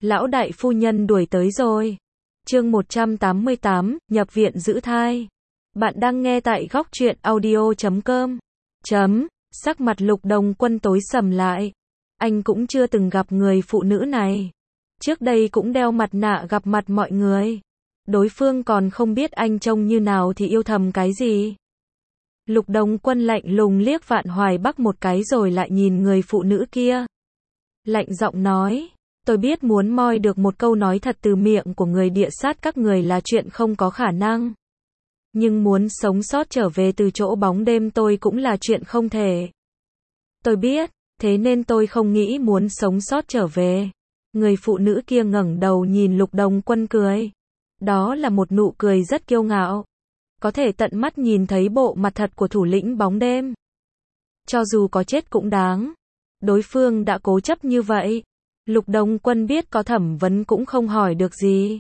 Lão đại phu nhân đuổi tới rồi. Chương 188, nhập viện giữ thai. Bạn đang nghe tại góc truyện audio.com. Sắc mặt Lục Đồng Quân tối sầm lại. Anh cũng chưa từng gặp người phụ nữ này. Trước đây cũng đeo mặt nạ gặp mặt mọi người. Đối phương còn không biết anh trông như nào thì yêu thầm cái gì. Lục Đồng Quân lạnh lùng liếc Vạn Hoài Bắc một cái rồi lại nhìn người phụ nữ kia. Lạnh giọng nói, tôi biết muốn moi được một câu nói thật từ miệng của người địa sát các người là chuyện không có khả năng. Nhưng muốn sống sót trở về từ chỗ bóng đêm tôi cũng là chuyện không thể. Tôi biết, thế nên tôi không nghĩ muốn sống sót trở về. Người phụ nữ kia ngẩng đầu nhìn Lục Đồng Quân cười. Đó là một nụ cười rất kiêu ngạo. Có thể tận mắt nhìn thấy bộ mặt thật của thủ lĩnh bóng đêm. Cho dù có chết cũng đáng. Đối phương đã cố chấp như vậy. Lục Đồng Quân biết có thẩm vấn cũng không hỏi được gì.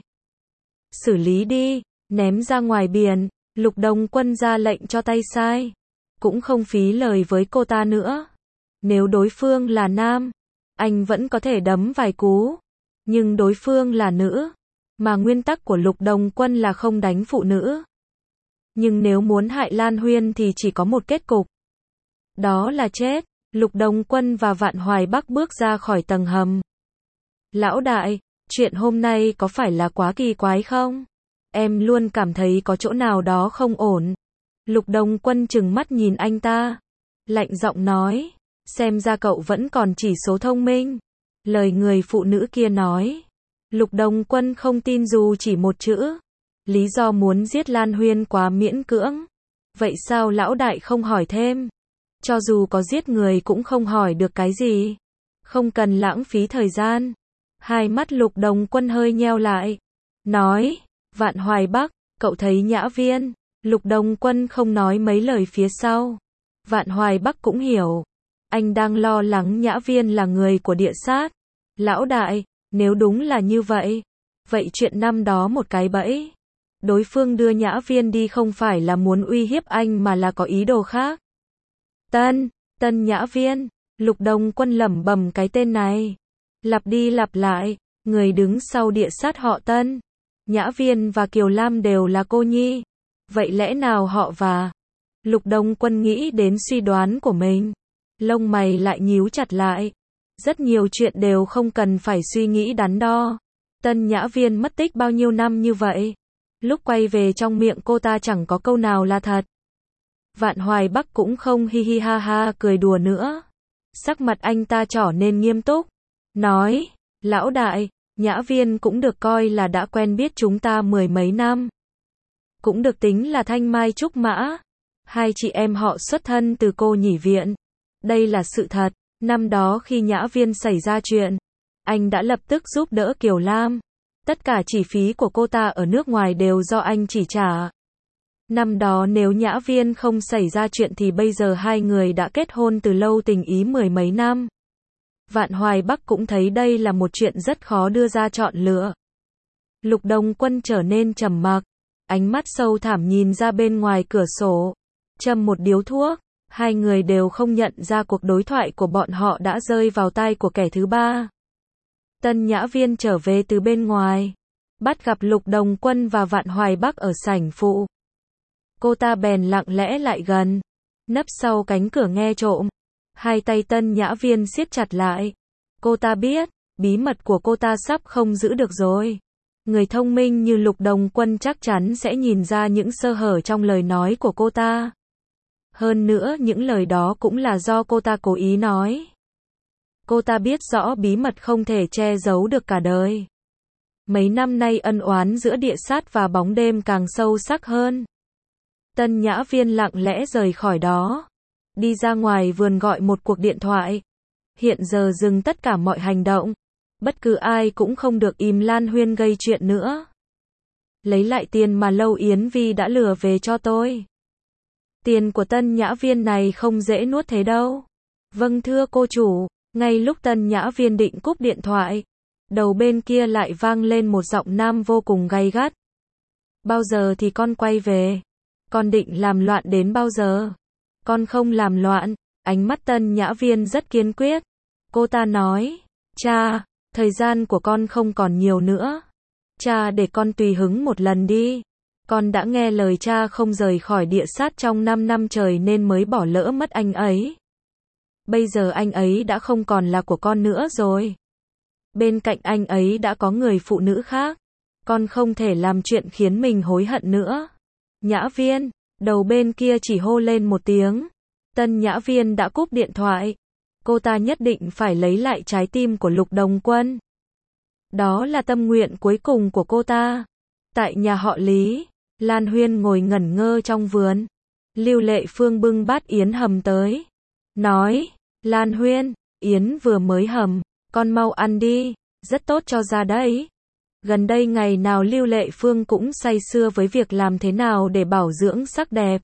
Xử lý đi, ném ra ngoài biển. Lục Đồng Quân ra lệnh cho tay sai. Cũng không phí lời với cô ta nữa. Nếu đối phương là nam, anh vẫn có thể đấm vài cú. Nhưng đối phương là nữ. Mà nguyên tắc của Lục Đồng Quân là không đánh phụ nữ. Nhưng nếu muốn hại Lan Huyên thì chỉ có một kết cục. Đó là chết. Lục Đồng Quân và Vạn Hoài Bắc bước ra khỏi tầng hầm. Lão đại, chuyện hôm nay có phải là quá kỳ quái không? Em luôn cảm thấy có chỗ nào đó không ổn. Lục Đồng Quân trừng mắt nhìn anh ta. Lạnh giọng nói, xem ra cậu vẫn còn chỉ số thông minh. Lời người phụ nữ kia nói. Lục Đồng Quân không tin dù chỉ một chữ. Lý do muốn giết Lan Huyên quá miễn cưỡng. Vậy sao lão đại không hỏi thêm? Cho dù có giết người cũng không hỏi được cái gì. Không cần lãng phí thời gian. Hai mắt Lục Đồng Quân hơi nheo lại. Nói, Vạn Hoài Bắc, cậu thấy Nhã Viên. Lục Đồng Quân không nói mấy lời phía sau. Vạn Hoài Bắc cũng hiểu. Anh đang lo lắng Nhã Viên là người của địa sát. Lão đại, nếu đúng là như vậy. Vậy chuyện năm đó một cái bẫy. Đối phương đưa Nhã Viên đi không phải là muốn uy hiếp anh mà là có ý đồ khác. Tân Nhã Viên. Lục Đồng Quân lẩm bẩm cái tên này. Lặp đi lặp lại. Người đứng sau địa sát họ Tân. Nhã Viên và Kiều Lam đều là cô nhi. Vậy lẽ nào họ và... Lục Đồng Quân nghĩ đến suy đoán của mình. Lông mày lại nhíu chặt lại. Rất nhiều chuyện đều không cần phải suy nghĩ đắn đo. Tân Nhã Viên mất tích bao nhiêu năm như vậy. Lúc quay về trong miệng cô ta chẳng có câu nào là thật. Vạn Hoài Bắc cũng không hi hi ha ha cười đùa nữa. Sắc mặt anh ta trở nên nghiêm túc. Nói, lão đại, Nhã Viên cũng được coi là đã quen biết chúng ta mười mấy năm. Cũng được tính là thanh mai trúc mã. Hai chị em họ xuất thân từ cô nhỉ viện. Đây là sự thật. Năm đó khi Nhã Viên xảy ra chuyện, anh đã lập tức giúp đỡ Kiều Lam. Tất cả chi phí của cô ta ở nước ngoài đều do anh chỉ trả. Năm đó nếu Nhã Viên không xảy ra chuyện thì bây giờ hai người đã kết hôn từ lâu tình ý mười mấy năm. Vạn Hoài Bắc cũng thấy đây là một chuyện rất khó đưa ra chọn lựa. Lục Đồng Quân trở nên trầm mặc, ánh mắt sâu thẳm nhìn ra bên ngoài cửa sổ, châm một điếu thuốc. Hai người đều không nhận ra cuộc đối thoại của bọn họ đã rơi vào tai của kẻ thứ ba. Tân Nhã Viên trở về từ bên ngoài, bắt gặp Lục Đồng Quân và Vạn Hoài Bắc ở sảnh phụ. Cô ta bèn lặng lẽ lại gần, nấp sau cánh cửa nghe trộm. Hai tay Tân Nhã Viên siết chặt lại. Cô ta biết, bí mật của cô ta sắp không giữ được rồi. Người thông minh như Lục Đồng Quân chắc chắn sẽ nhìn ra những sơ hở trong lời nói của cô ta. Hơn nữa những lời đó cũng là do cô ta cố ý nói. Cô ta biết rõ bí mật không thể che giấu được cả đời. Mấy năm nay ân oán giữa địa sát và bóng đêm càng sâu sắc hơn. Tân Nhã Viên lặng lẽ rời khỏi đó. Đi ra ngoài vườn gọi một cuộc điện thoại. Hiện giờ dừng tất cả mọi hành động. Bất cứ ai cũng không được im Lan Huyên gây chuyện nữa. Lấy lại tiền mà Lâu Yến Vi đã lừa về cho tôi. Tiền của Tân Nhã Viên này không dễ nuốt thế đâu. Vâng thưa cô chủ. Ngay lúc Tân Nhã Viên định cúp điện thoại, đầu bên kia lại vang lên một giọng nam vô cùng gay gắt. Bao giờ thì con quay về? Con định làm loạn đến bao giờ? Con không làm loạn. Ánh mắt Tân Nhã Viên rất kiên quyết. Cô ta nói, cha, Thời gian của con không còn nhiều nữa. Cha để con tùy hứng một lần đi. Con đã nghe lời cha không rời khỏi địa sát trong 5 năm trời nên mới bỏ lỡ mất anh ấy. Bây giờ anh ấy đã không còn là của con nữa rồi. Bên cạnh anh ấy đã có người phụ nữ khác. Con không thể làm chuyện khiến mình hối hận nữa. Nhã Viên, đầu bên kia chỉ hô lên một tiếng. Tân Nhã Viên đã cúp điện thoại. Cô ta nhất định phải lấy lại trái tim của Lục Đồng Quân. Đó là tâm nguyện cuối cùng của cô ta. Tại nhà họ Lý, Lan Huyên ngồi ngẩn ngơ trong vườn. Lưu Lệ Phương bưng bát yến hầm tới. Nói, Lan Huyên, yến vừa mới hầm, con mau ăn đi, rất tốt cho da đấy. Gần đây ngày nào Lưu Lệ Phương cũng say sưa với việc làm thế nào để bảo dưỡng sắc đẹp.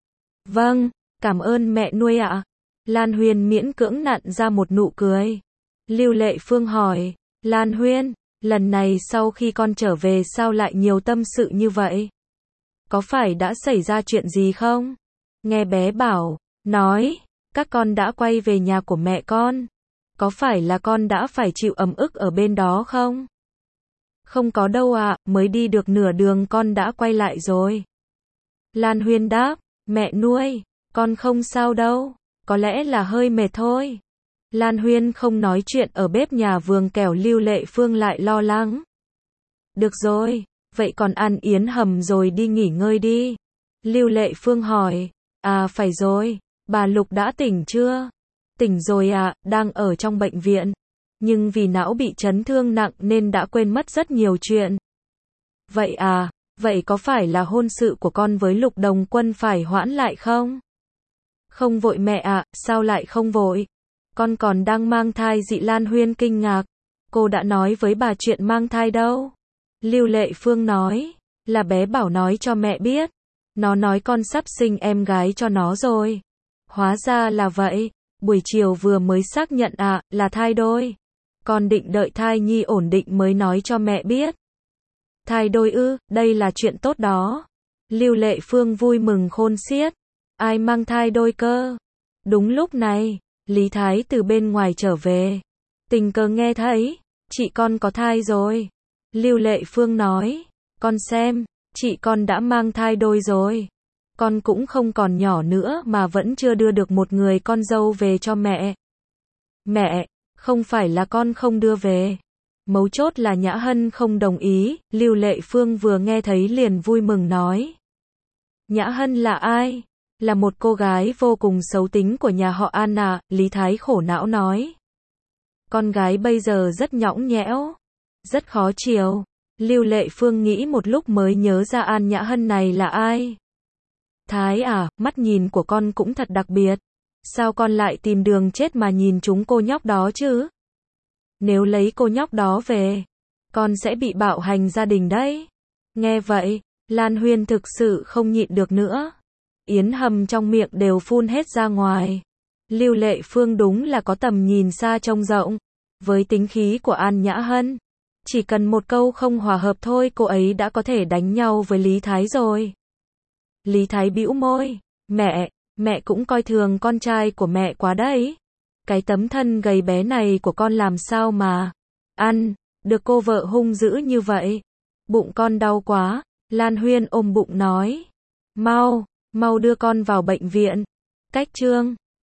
Vâng, cảm ơn mẹ nuôi ạ. Lan Huyên miễn cưỡng nặn ra một nụ cười. Lưu Lệ Phương hỏi, Lan Huyên, lần này sau khi con trở về sao lại nhiều tâm sự như vậy? Có phải đã xảy ra chuyện gì không? Nghe bé bảo, nói, các con đã quay về nhà của mẹ con. Có phải là con đã phải chịu ấm ức ở bên đó không? Không có đâu ạ, mới đi được nửa đường con đã quay lại rồi. Lan Huyên đáp, mẹ nuôi, con không sao đâu, có lẽ là hơi mệt thôi. Lan Huyên không nói chuyện ở bếp nhà vườn kẻo Lưu Lệ Phương lại lo lắng. Được rồi, vậy còn ăn yến hầm rồi đi nghỉ ngơi đi. Lưu Lệ Phương hỏi, à phải rồi, bà Lục đã tỉnh chưa? Tỉnh rồi ạ, đang ở trong bệnh viện. Nhưng vì não bị chấn thương nặng nên đã quên mất rất nhiều chuyện. Vậy à, vậy có phải là hôn sự của con với Lục Đồng Quân phải hoãn lại không? Không vội mẹ ạ, sao lại không vội? Con còn đang mang thai. Dị Lan Huyên kinh ngạc. Cô đã nói với bà chuyện mang thai đâu? Lưu Lệ Phương nói, là bé bảo nói cho mẹ biết. Nó nói con sắp sinh em gái cho nó rồi. Hóa ra là vậy, buổi chiều vừa mới xác nhận ạ, là thai đôi. Con định đợi thai nhi ổn định mới nói cho mẹ biết. Thai đôi ư, đây là chuyện tốt đó. Lưu Lệ Phương vui mừng khôn xiết. Ai mang thai đôi cơ? Đúng lúc này, Lý Thái từ bên ngoài trở về. Tình cờ nghe thấy, chị con có thai rồi. Lưu Lệ Phương nói, con xem, chị con đã mang thai đôi rồi. Con cũng không còn nhỏ nữa mà vẫn chưa đưa được một người con dâu về cho mẹ. Mẹ, không phải là con không đưa về. Mấu chốt là Nhã Hân không đồng ý. Lưu Lệ Phương vừa nghe thấy liền vui mừng nói. Nhã Hân là ai? Là một cô gái vô cùng xấu tính của nhà họ An à, Lý Thái khổ não nói. Con gái bây giờ rất nhõng nhẽo, rất khó chiều. Lưu Lệ Phương nghĩ một lúc mới nhớ ra An Nhã Hân này là ai. Thái à, mắt nhìn của con cũng thật đặc biệt. Sao con lại tìm đường chết mà nhìn chúng cô nhóc đó chứ? Nếu lấy cô nhóc đó về, con sẽ bị bạo hành gia đình đấy. Nghe vậy, Lan Huyên thực sự không nhịn được nữa. Yến hầm trong miệng đều phun hết ra ngoài. Lưu Lệ Phương đúng là có tầm nhìn xa trông rộng. Với tính khí của An Nhã Hân, chỉ cần một câu không hòa hợp thôi cô ấy đã có thể đánh nhau với Lý Thái rồi. Lý Thái bĩu môi, mẹ cũng coi thường con trai của mẹ quá đấy. Cái tấm thân gầy bé này của con làm sao mà ăn được cô vợ hung dữ như vậy. Bụng con đau quá. Lan Huyên ôm bụng nói, mau đưa con vào bệnh viện. Cách chương